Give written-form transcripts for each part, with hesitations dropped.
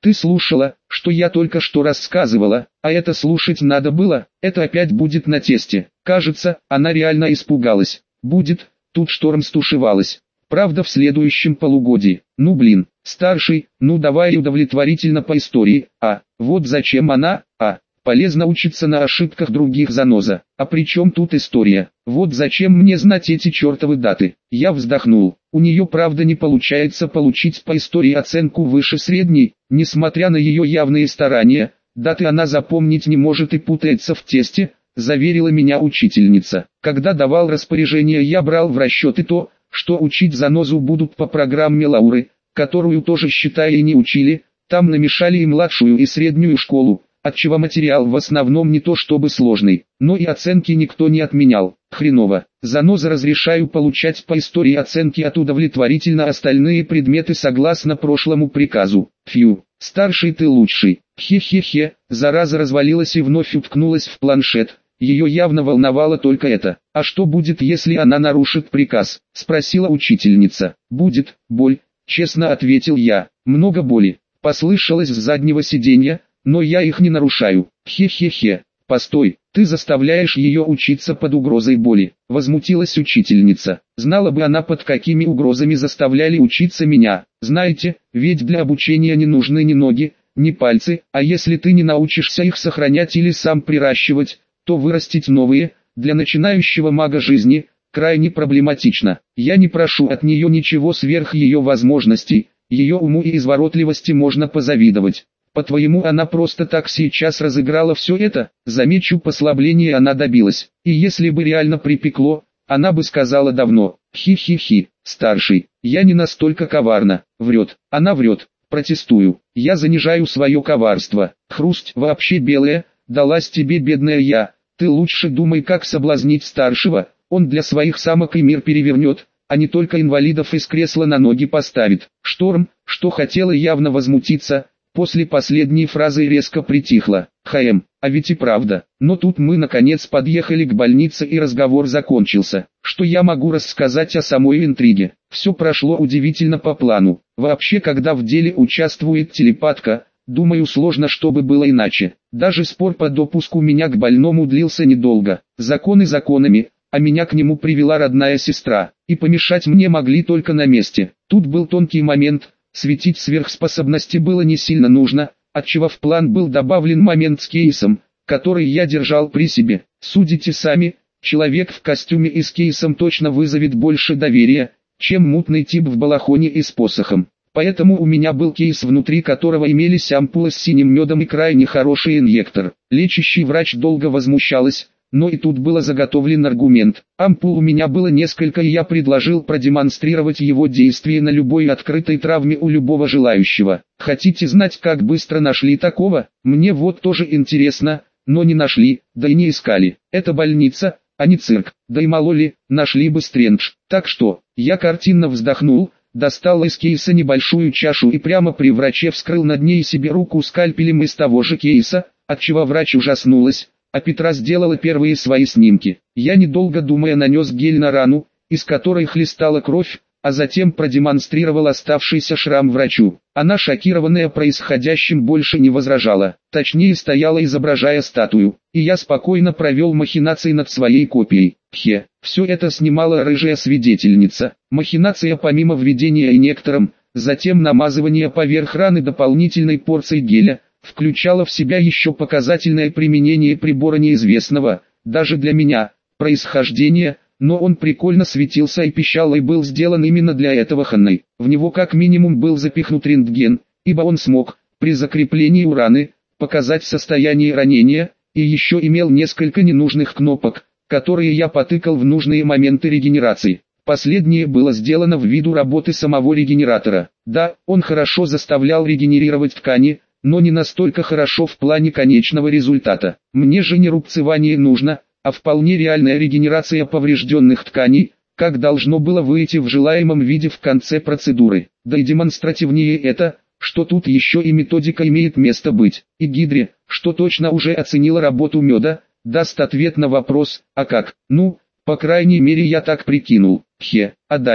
Ты слушала, что я только что рассказывала, а это слушать надо было, это опять будет на тесте. Кажется, она реально испугалась. Будет, тут шторм стушевалась. Правда в следующем полугодии. Ну блин, старший, ну давай удовлетворительно по истории. Вот зачем она, полезно учиться на ошибках других, заноза. А при чем тут история? Вот зачем мне знать эти чертовы даты? Я вздохнул. У нее правда не получается получить по истории оценку выше средней, несмотря на ее явные старания. Даты она запомнить не может и путается в тесте, заверила меня учительница. Когда давал распоряжение, я брал в расчет и то, что учить занозу будут по программе Лауры, которую тоже, считай, и не учили. Там намешали и младшую, и среднюю школу, отчего материал в основном не то чтобы сложный, но и оценки никто не отменял. Хреново. Заноза, разрешаю получать по истории оценки от удовлетворительно, остальные предметы согласно прошлому приказу. Фью, старший ты лучший. Хе-хе-хе, зараза развалилась и вновь уткнулась в планшет. Ее явно волновало только это. А что будет, если она нарушит приказ? Спросила учительница. Будет боль, честно ответил я. Много боли. Послышалось с заднего сиденья, но я их не нарушаю. Хе-хе-хе. Постой, ты заставляешь ее учиться под угрозой боли. Возмутилась учительница. Знала бы она, под какими угрозами заставляли учиться меня. Знаете, ведь для обучения не нужны ни ноги, ни пальцы, а если ты не научишься их сохранять или сам приращивать, то вырастить новые, для начинающего мага жизни, крайне проблематично. Я не прошу от нее ничего сверх ее возможностей, ее уму и изворотливости можно позавидовать. По-твоему, она просто так сейчас разыграла все это? Замечу, послабление она добилась. И если бы реально припекло, она бы сказала давно. Хи-хи-хи, старший, я не настолько коварна. Врет, она врет. Протестую, я занижаю свое коварство. Хрусть вообще белая, далась тебе, бедная я. Ты лучше думай, как соблазнить старшего, он для своих самок и мир перевернет, а не только инвалидов из кресла на ноги поставит. Шторм, что хотела явно возмутиться, после последней фразы резко притихла. А ведь и правда. Но тут мы наконец подъехали к больнице и разговор закончился. Что я могу рассказать о самой интриге? Все прошло удивительно по плану. Вообще, когда в деле участвует телепатка, думаю, сложно, чтобы было иначе. Даже спор по допуску меня к больному длился недолго. Законы законами, а меня к нему привела родная сестра. И помешать мне могли только на месте. Тут был тонкий момент, светить сверхспособности было не сильно нужно, отчего в план был добавлен момент с кейсом, который я держал при себе. Судите сами, человек в костюме и с кейсом точно вызовет больше доверия, чем мутный тип в балахоне и с посохом. Поэтому у меня был кейс, внутри которого имелись ампулы с синим медом и крайне хороший инъектор. Лечащий врач долго возмущалась, но и тут был заготовлен аргумент. Ампул у меня было несколько, и я предложил продемонстрировать его действие на любой открытой травме у любого желающего. Хотите знать, как быстро нашли такого? Мне вот тоже интересно, но не нашли, да и не искали. Это больница, а не цирк, да и мало ли, нашли бы Стрэндж. Так что, я картинно вздохнул, достал из кейса небольшую чашу и прямо при враче вскрыл над ней себе руку скальпелем из того же кейса, отчего врач ужаснулась, а Петра сделала первые свои снимки. Я, недолго думая, нанес гель на рану, из которой хлестала кровь, а затем продемонстрировал оставшийся шрам врачу. Она, шокированная происходящим, больше не возражала, точнее стояла, изображая статую, и я спокойно провел махинации над своей копией. Все это снимала рыжая свидетельница. Махинация помимо введения инъектором, затем намазывания поверх раны дополнительной порцией геля, включала в себя еще показательное применение прибора неизвестного, даже для меня, происхождения, но он прикольно светился и пищал, и был сделан именно для этого Ханной. В него как минимум был запихнут рентген, ибо он смог, при закреплении у раны, показать состояние ранения, и еще имел несколько ненужных кнопок, которые я потыкал в нужные моменты регенерации. Последнее было сделано в виду работы самого регенератора. Да, он хорошо заставлял регенерировать ткани, но не настолько хорошо в плане конечного результата. Мне же не рубцевание нужно, а вполне реальная регенерация поврежденных тканей, как должно было выйти в желаемом виде в конце процедуры. Да и демонстративнее это, что тут еще и методика имеет место быть. И Гидре, что точно уже оценила работу меда, даст ответ на вопрос, а как? Ну, по крайней мере я так прикинул. А дальше?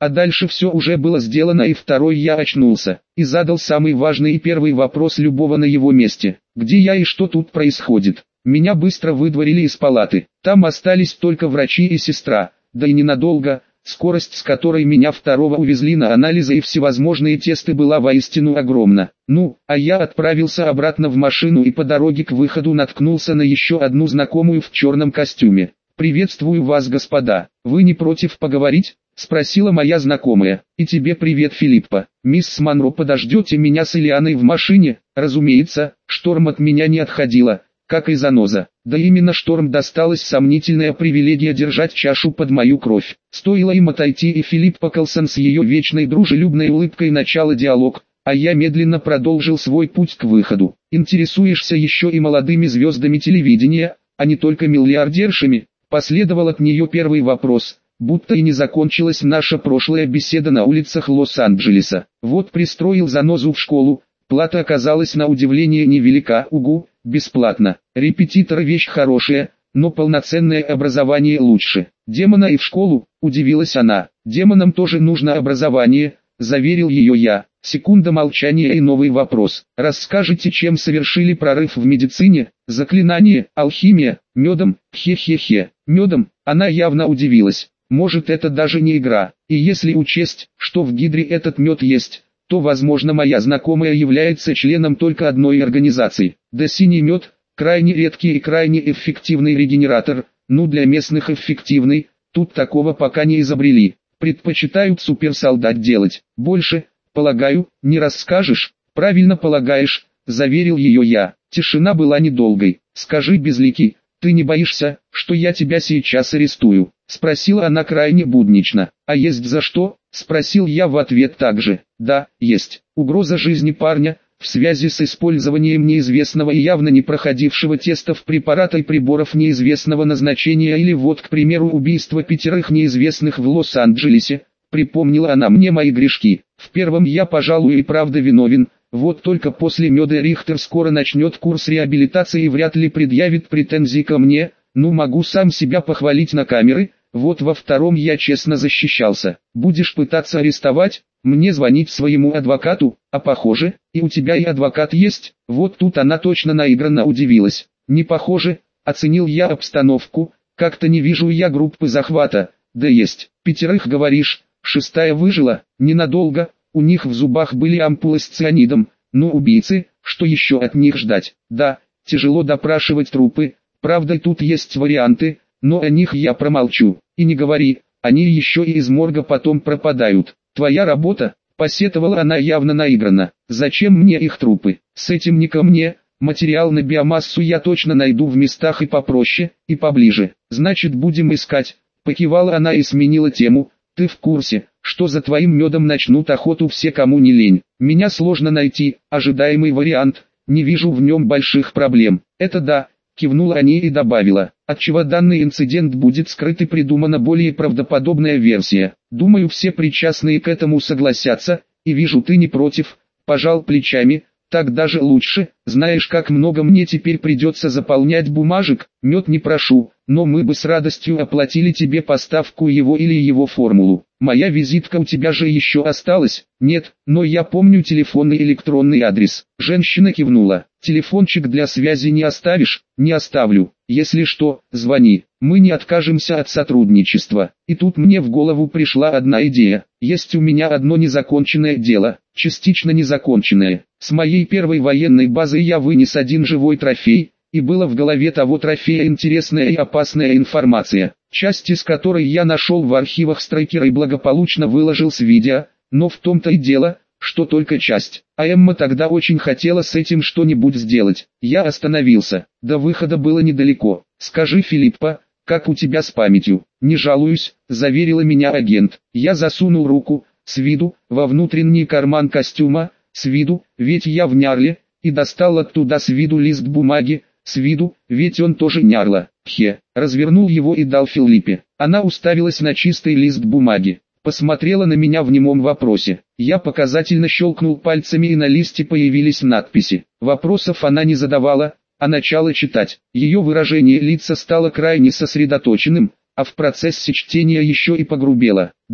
А дальше все уже было сделано, и второй я очнулся, и задал самый важный и первый вопрос любого на его месте. Где я и что тут происходит? Меня быстро выдворили из палаты. Там остались только врачи и сестра, да и ненадолго. Скорость, с которой меня второго увезли на анализы и всевозможные тесты, была воистину огромна. Ну, а я отправился обратно в машину и по дороге к выходу наткнулся на еще одну знакомую в черном костюме. «Приветствую вас, господа. Вы не против поговорить?» — спросила моя знакомая. «И тебе привет, Филиппа. Мисс Монро, подождете меня с Элианой в машине?» Разумеется, Шторм от меня не отходила, как и заноза. Да именно Шторм досталась сомнительная привилегия держать чашу под мою кровь. Стоило им отойти, и Филиппа Колсон с ее вечной дружелюбной улыбкой начала диалог, а я медленно продолжил свой путь к выходу. «Интересуешься еще и молодыми звездами телевидения, а не только миллиардершами?» Последовал от нее первый вопрос, будто и не закончилась наша прошлая беседа на улицах Лос-Анджелеса. Вот пристроил занозу в школу, плата оказалась на удивление невелика, угу, бесплатно. Репетитор вещь хорошая, но полноценное образование лучше. Демона и в школу, удивилась она. Демонам тоже нужно образование, заверил ее я. Секунда молчания и новый вопрос. Расскажите, чем совершили прорыв в медицине? Заклинание, алхимия, медом, хе-хе-хе. Медом, она явно удивилась. Может, это даже не игра. И если учесть, что в Гидре этот мед есть, то возможно моя знакомая является членом только одной организации. Да, синий мед, крайне редкий и крайне эффективный регенератор, ну для местных эффективный, тут такого пока не изобрели. Предпочитают суперсолдат делать. Больше, полагаю, не расскажешь? Правильно полагаешь, заверил ее я. Тишина была недолгой. Скажи, безликий, ты не боишься, что я тебя сейчас арестую? Спросила она крайне буднично. А есть за что? Спросил я в ответ также. Да, есть. Угроза жизни парня, в связи с использованием неизвестного и явно не проходившего тестов препарата и приборов неизвестного назначения, или вот, к примеру, убийство 5 неизвестных в Лос-Анджелесе. Припомнила она мне мои грешки. В первом я, пожалуй, и правда виновен. Вот только после меда Рихтер скоро начнет курс реабилитации и вряд ли предъявит претензии ко мне. Ну, могу сам себя похвалить на камеры. Вот во втором я честно защищался. Будешь пытаться арестовать? Мне звонить своему адвокату? А похоже, и у тебя и адвокат есть? Вот тут она точно наигранно удивилась. Не похоже, оценил я обстановку. Как-то не вижу я группы захвата. Да есть. 5 говоришь, 6 выжила, ненадолго. У них в зубах были ампулы с цианидом. Ну, убийцы, что еще от них ждать? Да, тяжело допрашивать трупы. Правда, тут есть варианты, но о них я промолчу. И не говори, они еще и из морга потом пропадают. Твоя работа, посетовала она явно наигранно. Зачем мне их трупы? С этим не ко мне. Материал на биомассу я точно найду в местах и попроще, и поближе. Значит, будем искать. Покивала она и сменила тему. Ты в курсе, что за твоим медом начнут охоту все, кому не лень? Меня сложно найти, ожидаемый вариант, не вижу в нем больших проблем. Это да, кивнула они и добавила, отчего данный инцидент будет скрыт и придумана более правдоподобная версия. Думаю, все причастные к этому согласятся, и вижу, ты не против, пожал плечами. Так даже лучше, знаешь, как много мне теперь придется заполнять бумажек, мед не прошу, но мы бы с радостью оплатили тебе поставку его или его формулу. Моя визитка у тебя же еще осталась? Нет, но я помню телефонный и электронный адрес. Женщина кивнула. Телефончик для связи не оставишь? Не оставлю. Если что, звони. Мы не откажемся от сотрудничества. И тут мне в голову пришла одна идея. Есть у меня одно незаконченное дело, частично незаконченное. С моей первой военной базы я вынес один живой трофей, и было в голове того трофея интересная и опасная информация, часть из которой я нашел в архивах Страйкера и благополучно выложил с видео, но в том-то и дело, что только часть. А Эмма тогда очень хотела с этим что-нибудь сделать. Я остановился. До выхода было недалеко. Скажи, Филиппа, как у тебя с памятью? Не жалуюсь, заверила меня агент. Я засунул руку, с виду, во внутренний карман костюма, с виду, ведь я в Нярле, и достал оттуда с виду лист бумаги, с виду, ведь он тоже Нярла. Развернул его и дал Филиппе. Она уставилась на чистый лист бумаги. Посмотрела на меня в немом вопросе. Я показательно щелкнул пальцами, и на листе появились надписи. Вопросов она не задавала, а начала читать. Ее выражение лица стало крайне сосредоточенным, а в процессе чтения еще и погрубело. Да,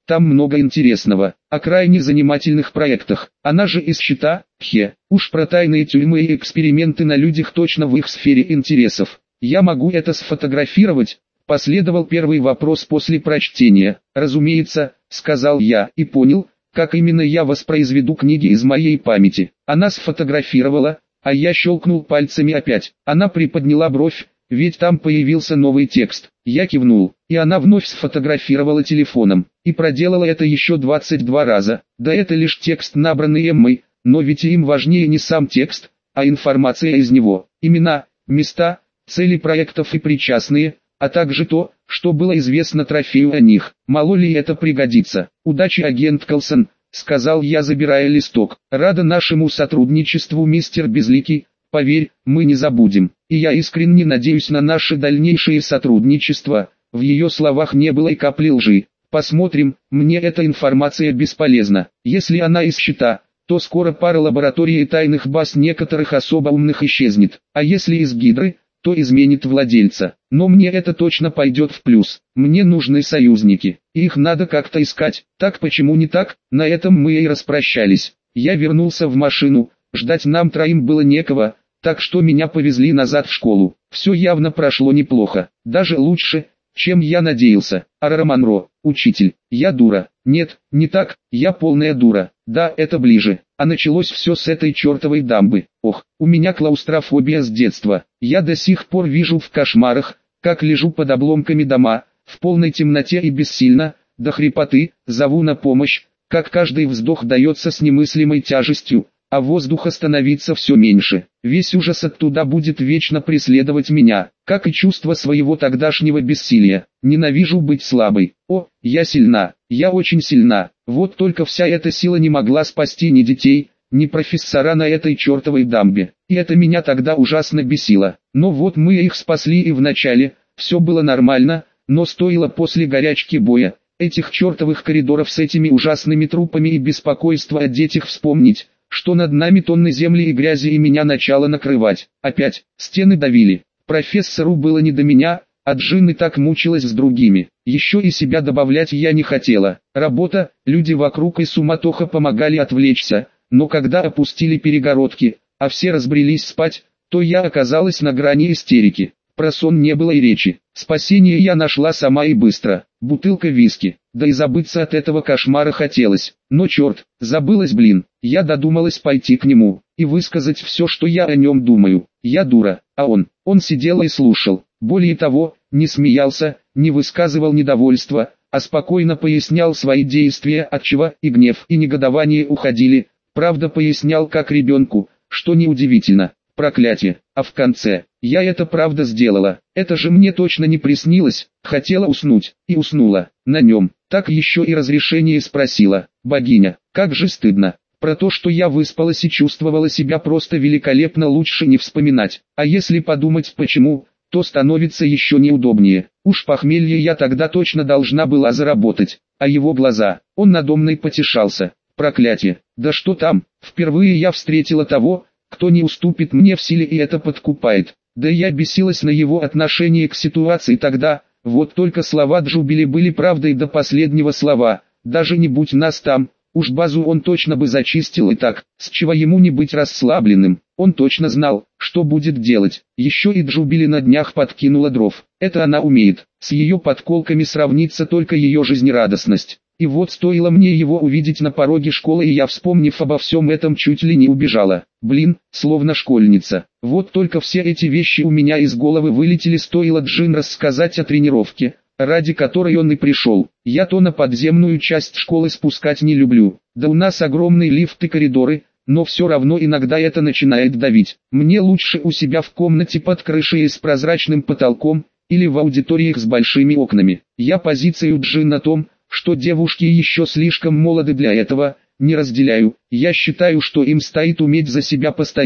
Там много интересного, о крайне занимательных проектах. Она же из счета, уж про тайные тюрьмы и эксперименты на людях точно в их сфере интересов. Я могу это сфотографировать? Последовал первый вопрос после прочтения. Разумеется, сказал я и понял, как именно я воспроизведу книги из моей памяти. Она сфотографировала, а я щелкнул пальцами опять. Она приподняла бровь, ведь там появился новый текст. Я кивнул, и она вновь сфотографировала телефоном, и проделала это еще 22 раза. Да это лишь текст, набранный Эммой, но ведь им важнее не сам текст, а информация из него. Имена, места, цели проектов и причастные, а также то, что было известно трофею о них. Мало ли это пригодится. Удачи, агент Колсон, сказал я, забирая листок. Рада нашему сотрудничеству, мистер Безликий. Поверь, мы не забудем, и я искренне надеюсь на наше дальнейшее сотрудничество. В ее словах не было и капли лжи. Посмотрим, мне эта информация бесполезна. Если она из счета, то скоро пара лабораторий и тайных баз некоторых особо умных исчезнет. А если из Гидры, то изменит владельца. Но мне это точно пойдет в плюс. Мне нужны союзники, и их надо как-то искать. Так почему не так? На этом мы и распрощались. Я вернулся в машину, ждать нам троим было некого. Так что меня повезли назад в школу. Все явно прошло неплохо, даже лучше, чем я надеялся. Арара Монро, учитель, я дура. Нет, не так, я полная дура. Да, это ближе. А началось все с этой чертовой дамбы. Ох, у меня клаустрофобия с детства. Я до сих пор вижу в кошмарах, как лежу под обломками дома, в полной темноте и бессильно, до хрипоты, зову на помощь, как каждый вздох дается с немыслимой тяжестью, а воздуха становится все меньше. Весь ужас оттуда будет вечно преследовать меня, как и чувство своего тогдашнего бессилия. Ненавижу быть слабой. О, я сильна, я очень сильна. Вот только вся эта сила не могла спасти ни детей, ни профессора на этой чертовой дамбе. И это меня тогда ужасно бесило. Но вот мы их спасли, и вначале все было нормально, но стоило после горячки боя, этих чертовых коридоров с этими ужасными трупами и беспокойства о детях вспомнить, что над нами тонны земли и грязи, и меня начало накрывать. Опять, стены давили. Профессору было не до меня, а Джин и так мучилась с другими. Еще и себя добавлять я не хотела. Работа, люди вокруг и суматоха помогали отвлечься, но когда опустили перегородки, а все разбрелись спать, то я оказалась на грани истерики. Про сон не было и речи. Спасение я нашла сама и быстро. Бутылка виски. Да и забыться от этого кошмара хотелось. Но черт, забылась, блин. Я додумалась пойти к нему и высказать все, что я о нем думаю. Я дура, а он сидел и слушал. Более того, не смеялся, не высказывал недовольства, а спокойно пояснял свои действия, отчего и гнев, и негодование уходили. Правда, пояснял как ребенку, что неудивительно. Проклятие. А в конце, я это правда сделала, это же мне точно не приснилось, хотела уснуть, и уснула, на нем, так еще и разрешение спросила. Богиня, как же стыдно. Про то, что я выспалась и чувствовала себя просто великолепно, лучше не вспоминать. А если подумать почему, то становится еще неудобнее. Уж похмелье я тогда точно должна была заработать. А его глаза, он надо мной потешался. Проклятие, да что там, впервые я встретила того, кто не уступит мне в силе, и это подкупает. Да я бесилась на его отношение к ситуации тогда, вот только слова Джубили были правдой до последнего слова. Даже не будь нас там, уж базу он точно бы зачистил, и так, с чего ему не быть расслабленным. Он точно знал, что будет делать. Еще и Джубили на днях подкинула дров. Это она умеет. С ее подколками сравнится только ее жизнерадостность. И вот стоило мне его увидеть на пороге школы, и я, вспомнив обо всем этом, чуть ли не убежала. Блин, словно школьница. Вот только все эти вещи у меня из головы вылетели, стоило Джин рассказать о тренировке, ради которой он и пришел. Я то на подземную часть школы спускать не люблю. Да у нас огромные лифты и коридоры, но все равно иногда это начинает давить. Мне лучше у себя в комнате под крышей с прозрачным потолком, или в аудиториях с большими окнами. Я позицию Джин на том, что девушки еще слишком молоды для этого, не разделяю. Я считаю, что им стоит уметь за себя постоять,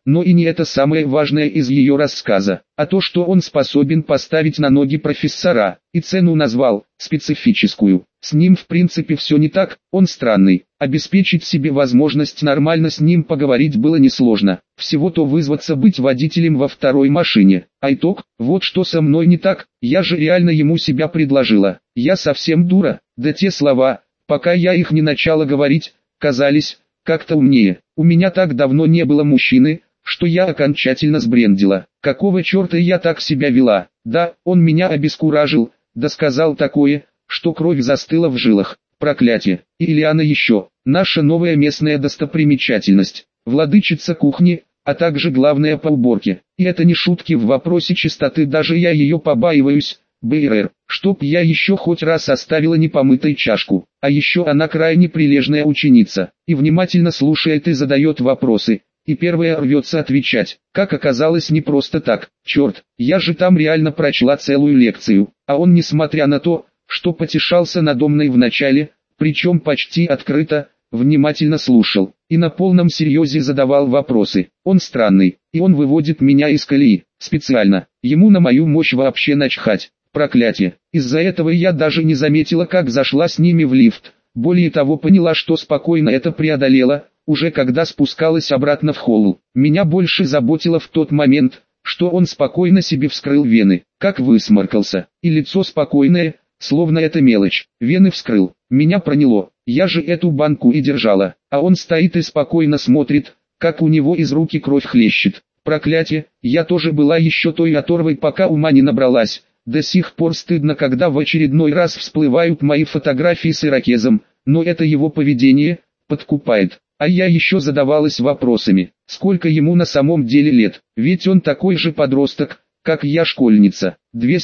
но и не это самое важное из ее рассказа, а то, что он способен поставить на ноги профессора, и цену назвал, специфическую. С ним в принципе все не так, он странный. Обеспечить себе возможность нормально с ним поговорить было несложно. Всего-то вызваться быть водителем во второй машине. А итог, вот что со мной не так, я же реально ему себя предложила. Я совсем дура, да те слова, пока я их не начала говорить, казались как-то умнее. У меня так давно не было мужчины, что я окончательно сбрендила. Какого черта я так себя вела? Да, он меня обескуражил, да сказал такое, что кровь застыла в жилах. Проклятие. И Ильяна еще, наша новая местная достопримечательность, владычица кухни, а также главная по уборке. И это не шутки в вопросе чистоты, даже я ее побаиваюсь. БРР, чтоб я еще хоть раз оставила непомытой чашку. А еще она крайне прилежная ученица, и внимательно слушает и задает вопросы, и первая рвется отвечать. Как оказалось, не просто так. Черт, я же там реально прочла целую лекцию, а он, несмотря на то, что потешался надо мной в начале, причем почти открыто, внимательно слушал, и на полном серьезе задавал вопросы. Он странный, и он выводит меня из колеи, специально, ему на мою мощь вообще начхать. Проклятие. Из-за этого я даже не заметила, как зашла с ними в лифт. Более того, поняла, что спокойно это преодолела, уже когда спускалась обратно в холл. Меня больше заботило в тот момент, что он спокойно себе вскрыл вены, как высморкался, и лицо спокойное, словно это мелочь. Вены вскрыл, меня проняло, я же эту банку и держала, а он стоит и спокойно смотрит, как у него из руки кровь хлещет. Проклятие, я тоже была еще той оторвой, пока ума не набралась. До сих пор стыдно, когда в очередной раз всплывают мои фотографии с ирокезом, но это его поведение подкупает. А я еще задавалась вопросами, сколько ему на самом деле лет, ведь он такой же подросток, как я, школьница.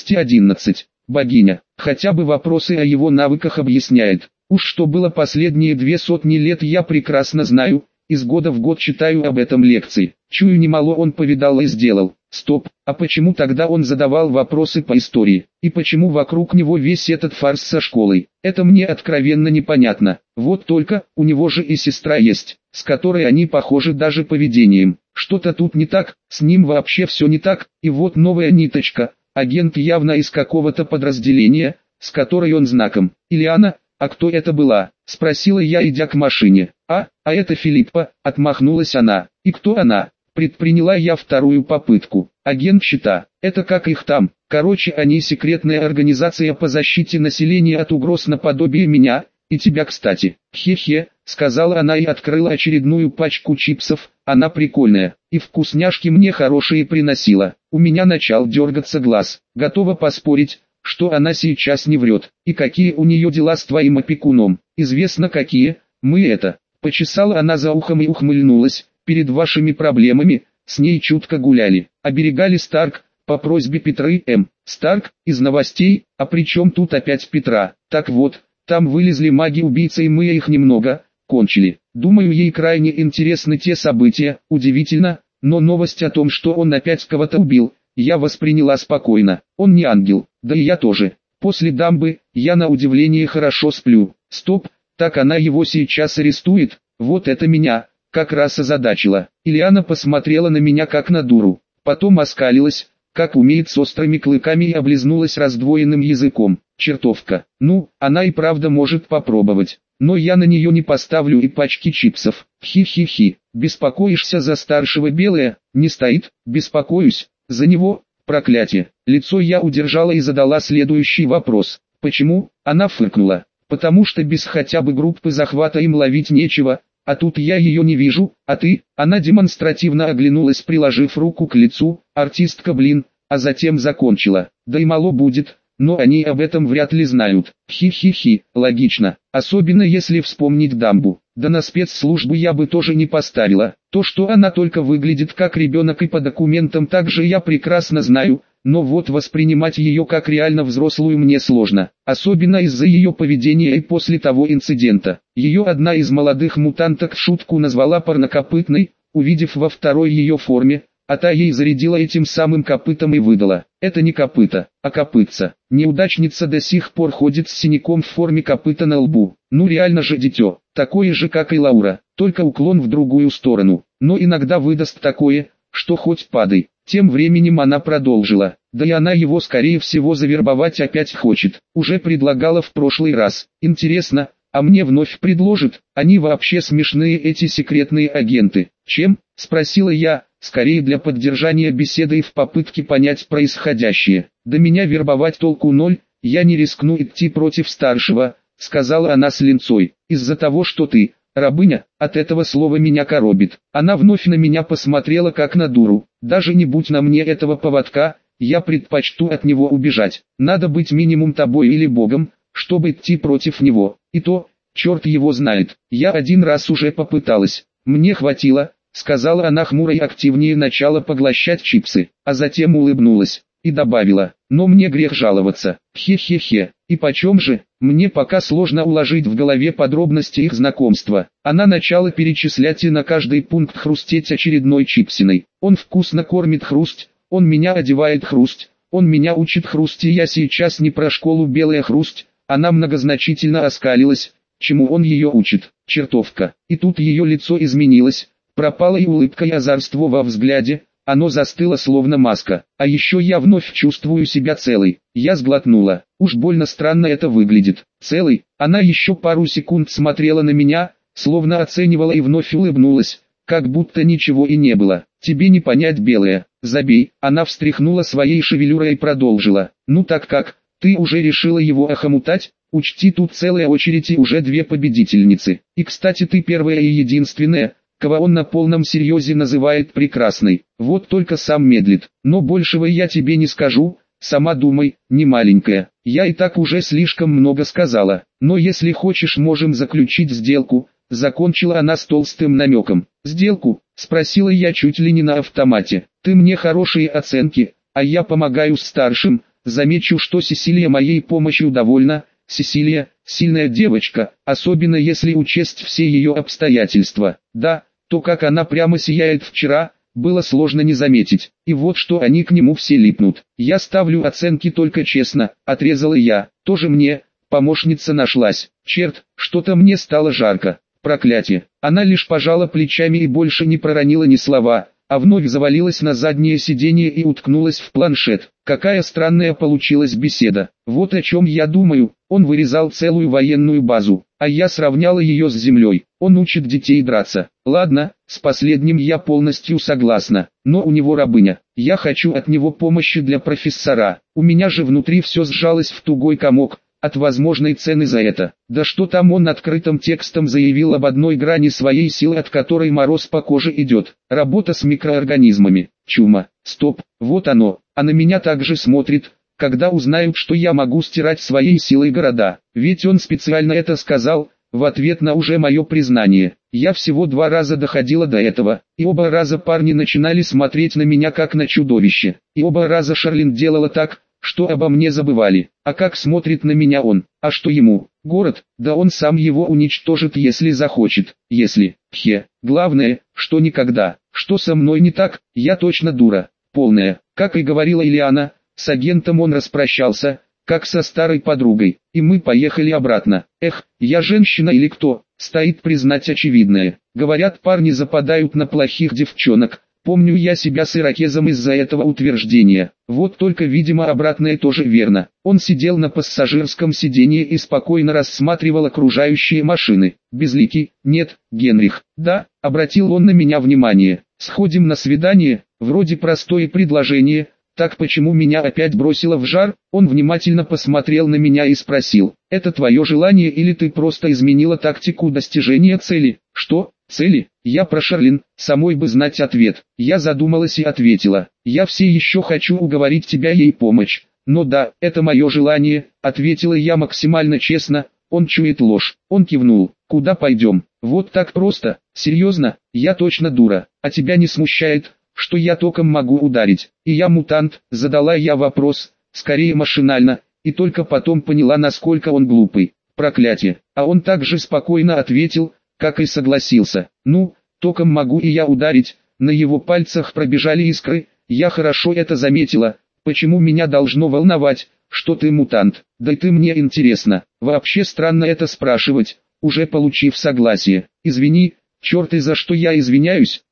211. Богиня, хотя бы вопросы о его навыках объясняет. Уж что было последние 200 лет, я прекрасно знаю, из года в год читаю об этом лекции. Чую, немало он повидал и сделал. Стоп, а почему тогда он задавал вопросы по истории? И почему вокруг него весь этот фарс со школой? Это мне откровенно непонятно. Вот только, у него же и сестра есть, с которой они похожи даже поведением. Что-то тут не так, с ним вообще все не так, и вот новая ниточка. Агент явно из какого-то подразделения, с которой он знаком. Ильяна, а кто это была? Спросила я, идя к машине. А это Филиппа, отмахнулась она. И кто она? Предприняла я вторую попытку. Агент щита, это как их там. Короче, они секретная организация по защите населения от угроз наподобие меня, и тебя, кстати. Хе-хе, сказала она и открыла очередную пачку чипсов. Она прикольная, и вкусняшки мне хорошие приносила. У меня начал дергаться глаз. Готова поспорить, что она сейчас не врет. И какие у нее дела с твоим опекуном? Известно какие, мы это. Почесала она за ухом и ухмыльнулась. Перед вашими проблемами, с ней чутко гуляли, оберегали Старк, по просьбе Петры М. Старк, из новостей, а при чем тут опять Петра? Так вот, там вылезли маги-убийцы, и мы их немного кончили. Думаю, ей крайне интересны те события. Удивительно, но новость о том, что он опять кого-то убил, я восприняла спокойно. Он не ангел, да и я тоже. После дамбы, я на удивление хорошо сплю. Стоп, так она его сейчас арестует? Вот это меня как раз озадачила. Ильяна посмотрела на меня как на дуру, потом оскалилась, как умеет, с острыми клыками, и облизнулась раздвоенным языком. Чертовка. Ну, она и правда может попробовать, но я на нее не поставлю и пачки чипсов. Хи-хи-хи. Беспокоишься за старшего, Белая? Не стоит? Беспокоюсь за него. Проклятие. Лицо я удержала и задала следующий вопрос. Почему? Она фыркнула. Потому что без хотя бы группы захвата им ловить нечего. А тут я ее не вижу, а ты? Она демонстративно оглянулась, приложив руку к лицу. Артистка, блин, а затем закончила. Да и мало будет, но они об этом вряд ли знают. Хи-хи-хи, логично, особенно если вспомнить дамбу. Да на спецслужбу я бы тоже не поставила. То, что она только выглядит как ребенок и по документам также я прекрасно знаю, но вот воспринимать ее как реально взрослую мне сложно, особенно из-за ее поведения и после того инцидента. Ее одна из молодых мутанток в шутку назвала парнокопытной, увидев во второй ее форме, а та ей зарядила этим самым копытом и выдала. Это не копыта, а копытца. Неудачница до сих пор ходит с синяком в форме копыта на лбу. Ну реально же дитё, такое же как и Лаура, только уклон в другую сторону. но иногда выдаст такое, что хоть падай. Тем временем она продолжила. Да и она его скорее всего завербовать опять хочет. Уже предлагала в прошлый раз. Интересно, а мне вновь предложит? Они вообще смешные эти секретные агенты. Чем? Спросила я, скорее для поддержания беседы и в попытке понять происходящее. Да меня вербовать толку ноль, я не рискну идти против старшего, сказала она с линцой. Из-за того, что ты, рабыня, от этого слова меня коробит. Она вновь на меня посмотрела как на дуру. Даже не будь на мне этого поводка, я предпочту от него убежать. Надо быть минимум тобой или Богом, чтобы идти против него. И то, черт его знает. Я один раз уже попыталась. Мне хватило, сказала она хмуро и активнее начала поглощать чипсы, а затем улыбнулась и добавила: но мне грех жаловаться. Хе-хе-хе. И почем же? Мне пока сложно уложить в голове подробности их знакомства. Она начала перечислять и на каждый пункт хрустеть очередной чипсиной. Он вкусно кормит хрусть, он меня одевает хрусть, он меня учит хрусти. Я сейчас не про школу белая хрусть. Она многозначительно оскалилась. Чему он ее учит? Чертовка. И тут ее лицо изменилось, пропала и улыбка, и озорство во взгляде. Оно застыло словно маска. А еще я вновь чувствую себя целой. Я сглотнула. Уж больно странно это выглядит. Целый. Она еще пару секунд смотрела на меня, словно оценивала, и вновь улыбнулась, как будто ничего и не было. Тебе не понять, белая. Забей. Она встряхнула своей шевелюрой и продолжила. Ну так как, ты уже решила его охомутать? Учти, тут целая очередь и уже две победительницы. И кстати, ты первая и единственная, кого он на полном серьезе называет прекрасной. Вот только сам медлит. Но большего я тебе не скажу, сама думай, не маленькая. Я и так уже слишком много сказала. Но если хочешь, можем заключить сделку. Закончила она с толстым намеком. Сделку? Спросила я чуть ли не на автомате. Ты мне хорошие оценки, а я помогаю старшим. Замечу, что Сесилия моей помощью довольна. Сесилия – сильная девочка, особенно если учесть все ее обстоятельства. Да, то как она прямо сияет вчера, было сложно не заметить. И вот что они к нему все липнут. Я ставлю оценки только честно, отрезала я. Тоже мне, помощница нашлась. Черт, что-то мне стало жарко. Проклятие. Она лишь пожала плечами и больше не проронила ни слова, а вновь завалилась на заднее сиденье и уткнулась в планшет. Какая странная получилась беседа. Вот о чем я думаю. Он вырезал целую военную базу, а я сравняла ее с землей. Он учит детей драться. Ладно, с последним я полностью согласна, но у него рабыня. Я хочу от него помощи для профессора. У меня же внутри все сжалось в тугой комок от возможной цены за это. Да что там, он открытым текстом заявил об одной грани своей силы, от которой мороз по коже идет. Работа с микроорганизмами. Чума. Стоп, вот оно. А на меня также смотрит, когда узнают, что я могу стирать своей силой города. Ведь он специально это сказал, в ответ на уже мое признание. Я всего 2 раза доходила до этого, и оба раза парни начинали смотреть на меня как на чудовище. И оба раза Шарлин делала так, что обо мне забывали. А как смотрит на меня он? А что ему? Город? Да он сам его уничтожит, если захочет. Если. Главное, что никогда. Что со мной не так? Я точно дура. Полная. Как и говорила Ильяна, с агентом он распрощался, как со старой подругой. И мы поехали обратно. Эх, я женщина или кто? Стоит признать очевидное. Говорят, парни западают на плохих девчонок. Помню я себя с ирокезом из-за этого утверждения. Вот только, видимо, обратное тоже верно. Он сидел на пассажирском сиденье и спокойно рассматривал окружающие машины. Безликий? Нет, Генрих. Да, обратил он на меня внимание. Сходим на свидание? Вроде простое предложение. Так почему меня опять бросило в жар? Он внимательно посмотрел на меня и спросил: это твое желание или ты просто изменила тактику достижения цели? Что? Цели? Я про Шарлин, самой бы знать ответ. Я задумалась и ответила: я все еще хочу уговорить тебя ей помочь. Но да, это мое желание, ответила я максимально честно. Он чует ложь. Он кивнул. Куда пойдем? Вот так просто? Серьезно? Я точно дура. А тебя не смущает, что я током могу ударить? И я мутант? Задала я вопрос, скорее машинально, и только потом поняла, насколько он глупый. Проклятие. А он также спокойно ответил, как и согласился. Ну, током могу и я ударить. На его пальцах пробежали искры. Я хорошо это заметила. Почему меня должно волновать, что ты мутант? Да и ты мне интересно. Вообще странно это спрашивать, уже получив согласие. Извини, черт, и за что я извиняюсь?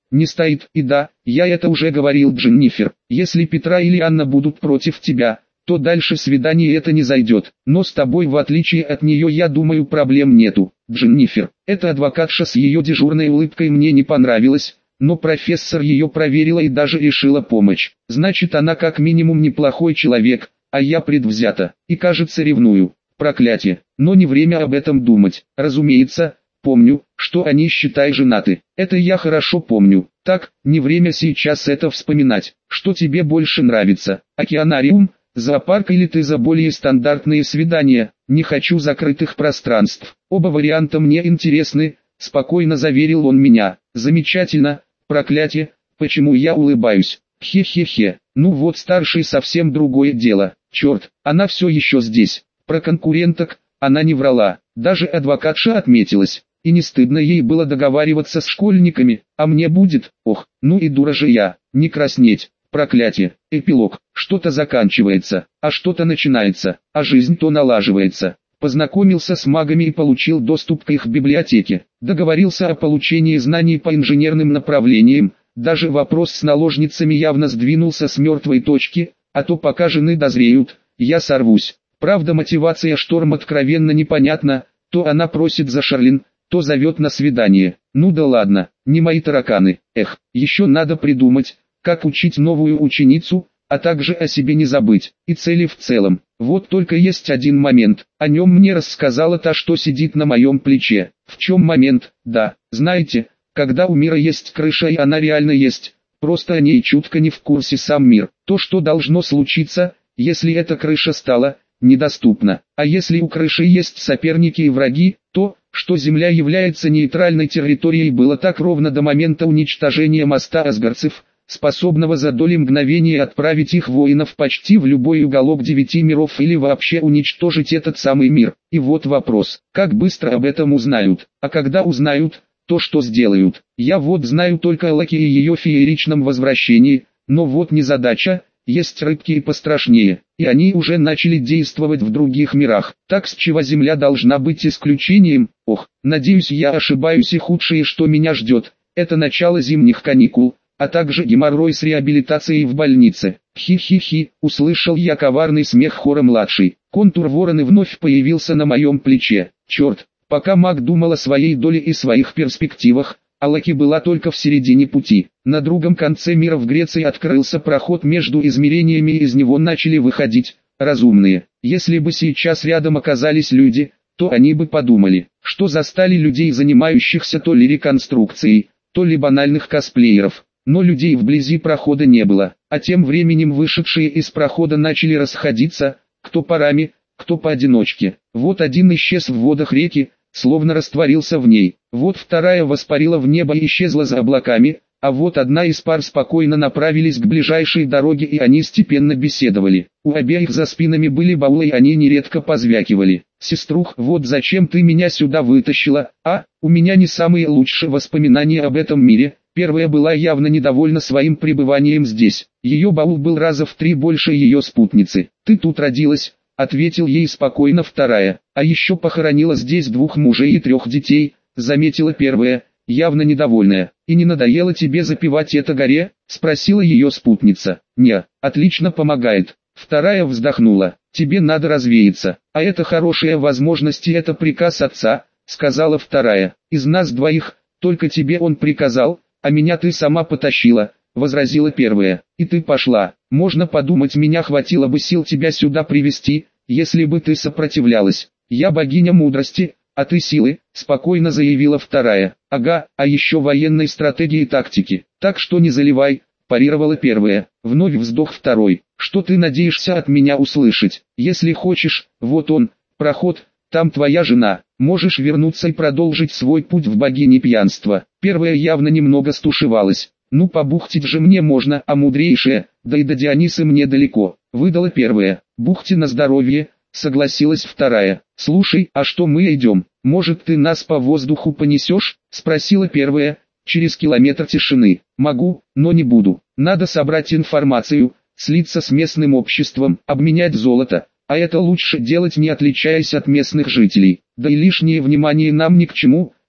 не стоит. И да, я это уже говорил Дженнифер, если Петра или Анна будут против тебя, то дальше свидание это не зайдет. Но с тобой, в отличие от нее, я думаю, проблем нету. Дженнифер, эта адвокатша с ее дежурной улыбкой мне не понравилась, но профессор ее проверила и даже решила помочь. Значит, она как минимум неплохой человек, а я предвзята, и кажется ревную. Проклятие, но не время об этом думать. Разумеется, помню, что они, считай, женаты. Это я хорошо помню. Так, не время сейчас это вспоминать. Что тебе больше нравится? Океанариум, зоопарк или ты за более стандартные свидания? Не хочу закрытых пространств. Оба варианта мне интересны, спокойно заверил он меня. Замечательно, проклятие, почему я улыбаюсь? Хе-хе-хе. Ну вот, старший совсем другое дело. Черт, она все еще здесь. Про конкуренток она не врала. Даже адвокатша отметилась. И не стыдно ей было договариваться с школьниками, а мне будет, ох, ну и дура же я, не краснеть. Проклятие. Эпилог. Что-то заканчивается, а что-то начинается, а жизнь то налаживается. Познакомился с магами и получил доступ к их библиотеке. Договорился о получении знаний по инженерным направлениям. Даже вопрос с наложницами явно сдвинулся с мертвой точки, а то пока жены дозреют, я сорвусь. Правда, мотивация Шторм откровенно непонятна, то она просит за Шарлин, то зовет на свидание. Ну да ладно, не мои тараканы. Эх, еще надо придумать, как учить новую ученицу, а также о себе не забыть, и цели в целом. Вот только есть один момент, о нем мне рассказала та, что сидит на моем плече. В чем момент? Да, знаете, когда у мира есть крыша и она реально есть, просто о ней чутко не в курсе сам мир. То, что должно случиться, если эта крыша стала недоступна. А если у крыши есть соперники и враги, то, что Земля является нейтральной территорией, было так ровно до момента уничтожения моста асгарцев, способного за доли мгновения отправить их воинов почти в любой уголок 9 миров или вообще уничтожить этот самый мир. И вот вопрос, как быстро об этом узнают, а когда узнают, то что сделают? Я вот знаю только о Локи и ее фееричном возвращении, но вот незадача, есть рыбки и пострашнее, и они уже начали действовать в других мирах. Так с чего Земля должна быть исключением? Ох, надеюсь, я ошибаюсь, и худшее, что меня ждет, это начало зимних каникул, а также геморрой с реабилитацией в больнице. Хи-хи-хи, услышал я коварный смех хора-младший. Контур вороны вновь появился на моем плече. Черт, пока маг думал о своей доле и своих перспективах, а Локи была только в середине пути. На другом конце мира в Греции открылся проход между измерениями, и из него начали выходить разумные. Если бы сейчас рядом оказались люди, то они бы подумали, что застали людей, занимающихся то ли реконструкцией, то ли банальных косплееров. Но людей вблизи прохода не было, а тем временем вышедшие из прохода начали расходиться, кто парами, кто поодиночке. Вот один исчез в водах реки, словно растворился в ней. Вот вторая воспарила в небо и исчезла за облаками, а вот одна из пар спокойно направились к ближайшей дороге, и они степенно беседовали. У обеих за спинами были баулы, и они нередко позвякивали. «Сеструх, вот зачем ты меня сюда вытащила, а? У меня не самые лучшие воспоминания об этом мире». Первая была явно недовольна своим пребыванием здесь. Ее баул был раза в 3 больше ее спутницы. «Ты тут родилась», — ответил ей спокойно вторая. «А еще похоронила здесь 2 мужей и 3 детей», — заметила первая, явно недовольная. «И не надоело тебе запивать это горе?» — спросила ее спутница. «Не, отлично помогает». Вторая вздохнула. «Тебе надо развеяться, а это хорошая возможность, и это приказ отца», — сказала вторая. «Из нас двоих, только тебе он приказал, а меня ты сама потащила», — возразила первая. «И ты пошла. Можно подумать, меня хватило бы сил тебя сюда привести, если бы ты сопротивлялась. Я богиня мудрости, а ты силы», — спокойно заявила вторая. «Ага, а еще военной стратегии и тактики. Так что не заливай», — парировала первая. Вновь вздох второй. «Что ты надеешься от меня услышать? Если хочешь, вот он, проход, там твоя жена. Можешь вернуться и продолжить свой путь в богине пьянства». Первая явно немного стушевалась. «Ну побухтить же мне можно, а мудрейшая, да и до Дионисы мне далеко», — выдала первая. «Бухти на здоровье», — согласилась вторая. «Слушай, а что мы идем? Может, ты нас по воздуху понесешь?» — спросила первая. «Через километр тишины. Могу, но не буду. Надо собрать информацию, слиться с местным обществом, обменять золото. А это лучше делать, не отличаясь от местных жителей. Да и лишнее внимание нам ни к чему»,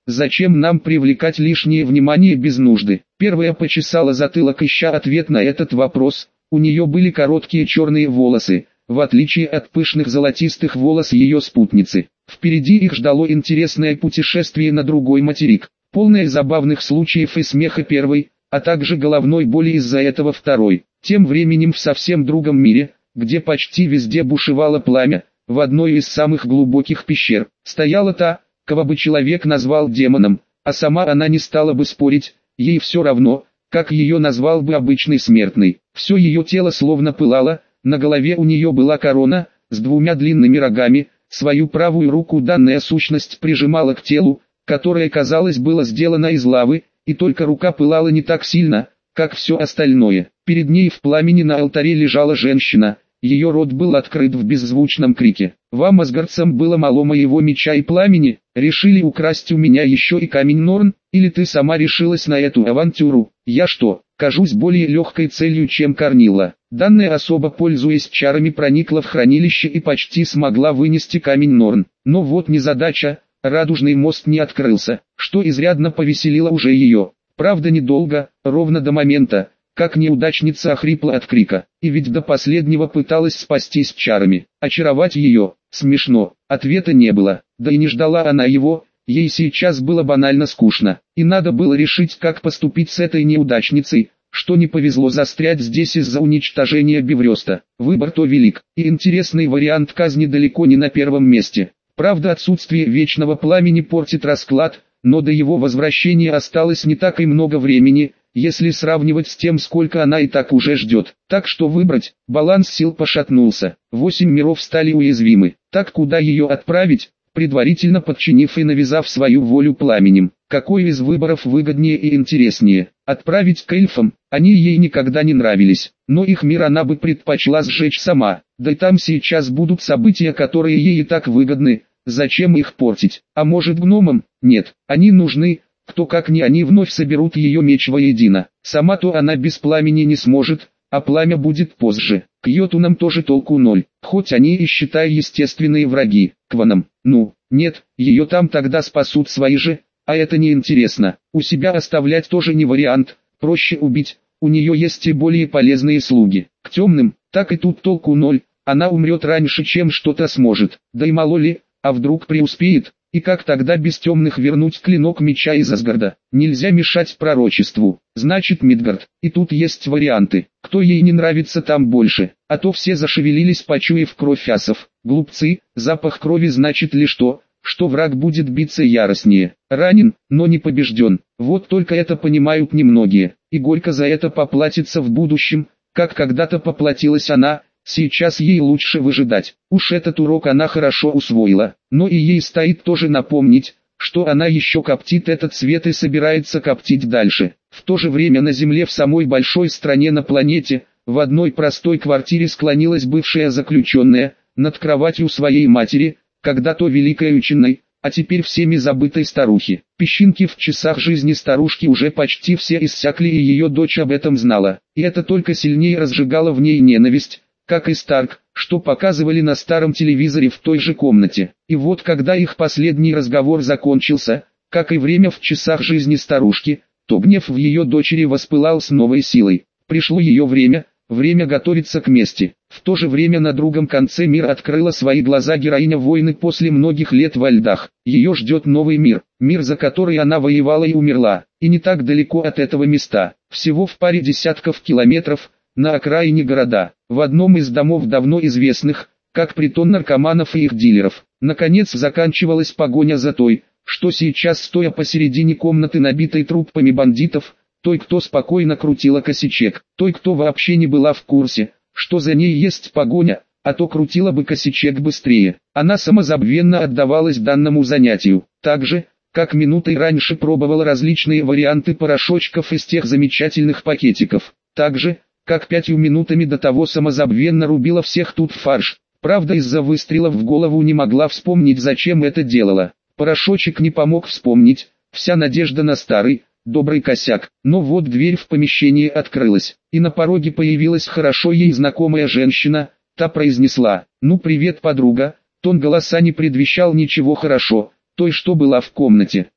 зачем нам привлекать лишнее внимание без нужды? Первая почесала затылок, ища ответ на этот вопрос. У нее были короткие черные волосы, в отличие от пышных золотистых волос ее спутницы. Впереди их ждало интересное путешествие на другой материк, полное забавных случаев и смеха первой, а также головной боли из-за этого второй. Тем временем в совсем другом мире, где почти везде бушевало пламя, в одной из самых глубоких пещер, стояла та, кого бы человек назвал демоном, а сама она не стала бы спорить, ей все равно, как ее назвал бы обычный смертный. Все ее тело словно пылало, на голове у нее была корона, с двумя длинными рогами, свою правую руку данная сущность прижимала к телу, которое, казалось, было сделано из лавы, и только рука пылала не так сильно, как все остальное. Перед ней в пламени на алтаре лежала женщина, ее рот был открыт в беззвучном крике. «Вам, асгардцам, было мало моего меча и пламени, решили украсть у меня еще и камень Норн, или ты сама решилась на эту авантюру? Я что, кажусь более легкой целью, чем Корнилла?» Данная особа, пользуясь чарами, проникла в хранилище и почти смогла вынести камень Норн. Но вот незадача, радужный мост не открылся, что изрядно повеселило уже ее. Правда, недолго, ровно до момента, как неудачница охрипла от крика, и ведь до последнего пыталась спастись чарами. Очаровать ее, смешно, ответа не было, да и не ждала она его, ей сейчас было банально скучно, и надо было решить, как поступить с этой неудачницей, что не повезло застрять здесь из-за уничтожения Беврёста. Выбор то велик, и интересный вариант казни далеко не на первом месте. Правда, отсутствие вечного пламени портит расклад, но до его возвращения осталось не так и много времени, если сравнивать с тем, сколько она и так уже ждет. Так что выбрать, баланс сил пошатнулся, 8 миров стали уязвимы. Так куда ее отправить, предварительно подчинив и навязав свою волю пламенем? Какой из выборов выгоднее и интереснее? Отправить к эльфам, они ей никогда не нравились, но их мир она бы предпочла сжечь сама, да и там сейчас будут события, которые ей и так выгодны, зачем их портить? А может, гномам? Нет, они нужны. Кто как не они вновь соберут ее меч воедино. Сама-то она без пламени не сможет, а пламя будет позже. К йотунам тоже толку ноль, хоть они и считай естественные враги. К ванам, ну, нет, ее там тогда спасут свои же, а это неинтересно. У себя оставлять тоже не вариант, проще убить, у нее есть и более полезные слуги. К темным, так и тут толку ноль, она умрет раньше, чем что-то сможет. Да и мало ли, а вдруг преуспеет? И как тогда без темных вернуть клинок меча из Асгарда? Нельзя мешать пророчеству. Значит, Мидгард. И тут есть варианты. Кто ей не нравится там больше? А то все зашевелились, почуяв кровь асов. Глупцы, запах крови значит лишь то, что враг будет биться яростнее. Ранен, но не побежден. Вот только это понимают немногие. И горько за это поплатится в будущем, как когда-то поплатилась она. Сейчас ей лучше выжидать. Уж этот урок она хорошо усвоила, но и ей стоит тоже напомнить, что она еще коптит этот свет и собирается коптить дальше. В то же время на Земле, в самой большой стране на планете, в одной простой квартире склонилась бывшая заключенная, над кроватью своей матери, когда-то великой ученой, а теперь всеми забытой старухи. Песчинки в часах жизни старушки уже почти все иссякли, и ее дочь об этом знала, и это только сильнее разжигало в ней ненависть, как и Старк, что показывали на старом телевизоре в той же комнате. И вот когда их последний разговор закончился, как и время в часах жизни старушки, то гнев в ее дочери воспылал с новой силой. Пришло ее время готовиться к мести. В то же время на другом конце мира открыла свои глаза героиня войны после многих лет во льдах. Ее ждет новый мир, мир, за который она воевала и умерла, и не так далеко от этого места, всего в паре десятков километров, на окраине города, в одном из домов давно известных, как притон наркоманов и их дилеров. Наконец заканчивалась погоня за той, что сейчас, стоя посередине комнаты, набитой трупами бандитов, той, кто спокойно крутила косячек, той, кто вообще не была в курсе, что за ней есть погоня, а то крутила бы косячек быстрее. Она самозабвенно отдавалась данному занятию, так же, как минутой раньше пробовала различные варианты порошочков из тех замечательных пакетиков, так же, как 5 минутами до того самозабвенно рубила всех тут в фарш. Правда, из-за выстрелов в голову не могла вспомнить, зачем это делала. Порошочек не помог вспомнить, вся надежда на старый, добрый косяк. Но вот дверь в помещение открылась, и на пороге появилась хорошо ей знакомая женщина. Та произнесла: «Ну привет, подруга». Тон голоса не предвещал ничего хорошо, той, что была в комнате.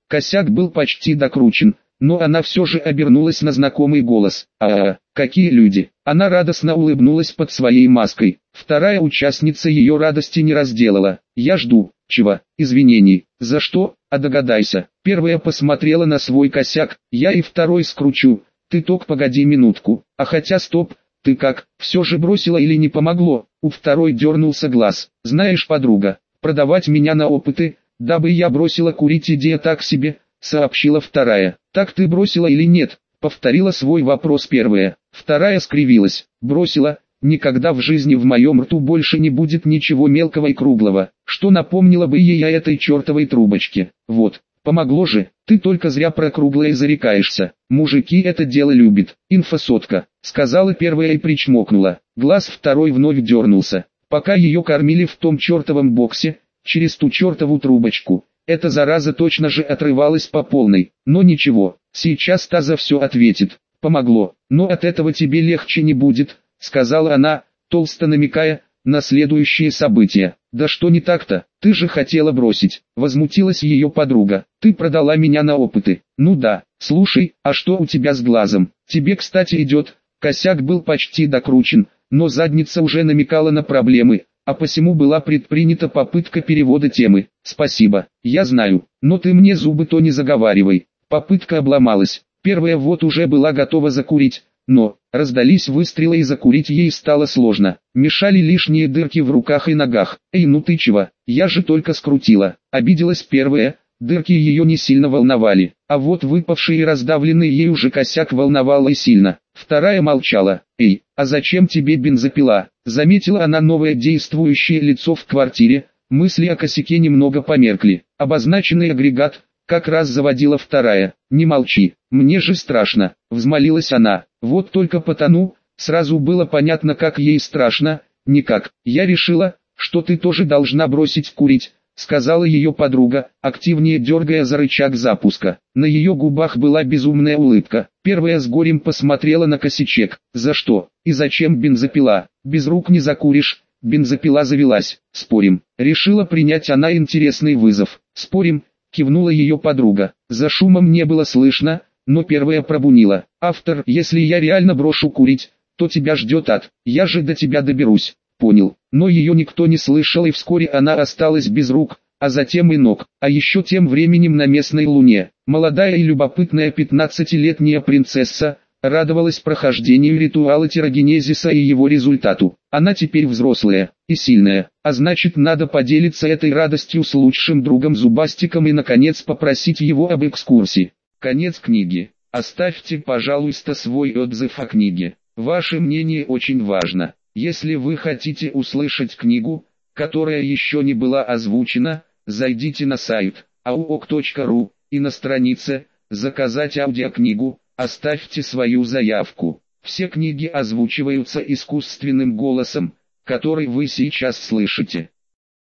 Косяк был почти докручен, но она все же обернулась на знакомый голос. Какие люди! Она радостно улыбнулась под своей маской. Вторая участница ее радости не разделала. Я жду. Чего? Извинений. За что? А догадайся. Первая посмотрела на свой косяк. Я и второй скручу. Ты только погоди минутку. А хотя стоп. Ты как? Все же бросила или не помогло? У второй дернулся глаз. Знаешь, подруга, продавать меня на опыты, дабы я бросила курить, идея так себе, сообщила вторая. Так ты бросила или нет? Повторила свой вопрос первая. Вторая скривилась. Бросила. Никогда в жизни в моем рту больше не будет ничего мелкого и круглого, что напомнило бы ей о этой чертовой трубочке. Вот, помогло же, ты только зря про круглое зарекаешься. Мужики это дело любят. Инфосотка, сказала первая и причмокнула. Глаз второй вновь дернулся. Пока ее кормили в том чертовом боксе, через ту чертову трубочку, эта зараза точно же отрывалась по полной. Но ничего, сейчас та за все ответит. Помогло, но от этого тебе легче не будет, сказала она, толсто намекая на следующие события. Да что не так-то, ты же хотела бросить, возмутилась ее подруга. Ты продала меня на опыты. Ну да, слушай, а что у тебя с глазом? Тебе, кстати, идет. Косяк был почти докручен, но задница уже намекала на проблемы, а посему была предпринята попытка перевода темы. Спасибо, я знаю, но ты мне зубы-то не заговаривай. Попытка обломалась. Первая вот уже была готова закурить, но раздались выстрелы и закурить ей стало сложно. Мешали лишние дырки в руках и ногах. Эй, ну ты чего? Я же только скрутила. Обиделась первая. Дырки ее не сильно волновали, а вот выпавший и раздавленный ей уже косяк волновал и сильно. Вторая молчала. «Эй, а зачем тебе бензопила?» Заметила она новое действующее лицо в квартире, мысли о косяке немного померкли. Обозначенный агрегат как раз заводила вторая. «Не молчи, мне же страшно», взмолилась она. «Вот только потону». Сразу было понятно, как ей страшно. «Никак, я решила, что ты тоже должна бросить курить», сказала ее подруга, активнее дергая за рычаг запуска. На ее губах была безумная улыбка. Первая с горем посмотрела на косячек. «За что? И зачем бензопила? Без рук не закуришь». Бензопила завелась. «Спорим?» Решила принять она интересный вызов. «Спорим?» Кивнула ее подруга. За шумом не было слышно, но первая пробунила. «Автор, если я реально брошу курить, то тебя ждет ад. Я же до тебя доберусь». Понял, но ее никто не слышал, и вскоре она осталась без рук, а затем и ног. А еще тем временем на местной луне, молодая и любопытная 15-летняя принцесса, радовалась прохождению ритуала терогенезиса и его результату. Она теперь взрослая и сильная, а значит, надо поделиться этой радостью с лучшим другом Зубастиком и наконец попросить его об экскурсии. Конец книги. Оставьте, пожалуйста, свой отзыв о книге. Ваше мнение очень важно. Если вы хотите услышать книгу, которая еще не была озвучена, зайдите на сайт auok.ru и на странице «Заказать аудиокнигу» оставьте свою заявку. Все книги озвучиваются искусственным голосом, который вы сейчас слышите.